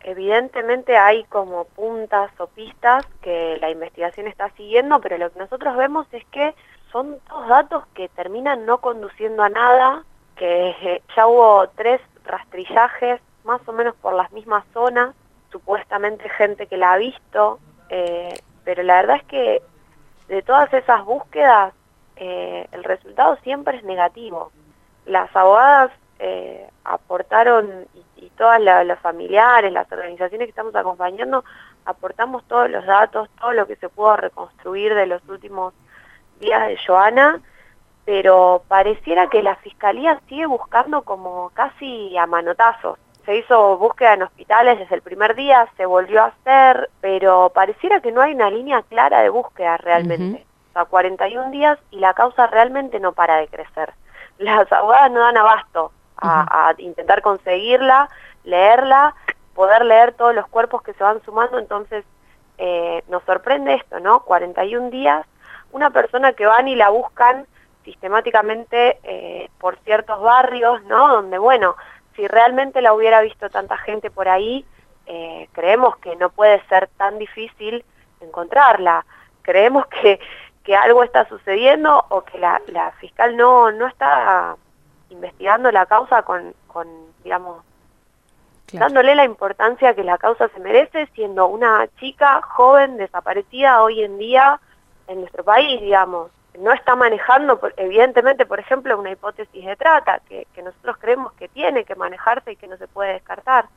evidentemente hay como puntas o pistas que la investigación está siguiendo, pero lo que nosotros vemos es que son todos datos que terminan no conduciendo a nada, que ya hubo 3 rastrillajes más o menos por las mismas zonas, supuestamente gente que la ha visto, pero la verdad es que de todas esas búsquedas el resultado siempre es negativo. Las abogadas aportaron, y todas los familiares, las organizaciones que estamos acompañando, aportamos todos los datos, todo lo que se pudo reconstruir de los últimos días de Joana, pero pareciera que la Fiscalía sigue buscando como casi a manotazos. Se hizo búsqueda en hospitales desde el primer día, se volvió a hacer, pero pareciera que no hay una línea clara de búsqueda realmente. O sea, 41 días y la causa realmente no para de crecer. Las abogadas no dan abasto a intentar conseguirla, leerla, poder leer todos los cuerpos que se van sumando, entonces nos sorprende esto, ¿no? 41 días, una persona que van y la buscan sistemáticamente por ciertos barrios, ¿no? Donde, bueno, si realmente la hubiera visto tanta gente por ahí, creemos que no puede ser tan difícil encontrarla. Creemos que algo está sucediendo o que la fiscal no está investigando la causa con digamos, claro, dándole la importancia que la causa se merece, siendo una chica joven desaparecida hoy en día en nuestro país, digamos. No está manejando, evidentemente, por ejemplo, una hipótesis de trata, que nosotros creemos que tiene que manejarse y que no se puede descartar.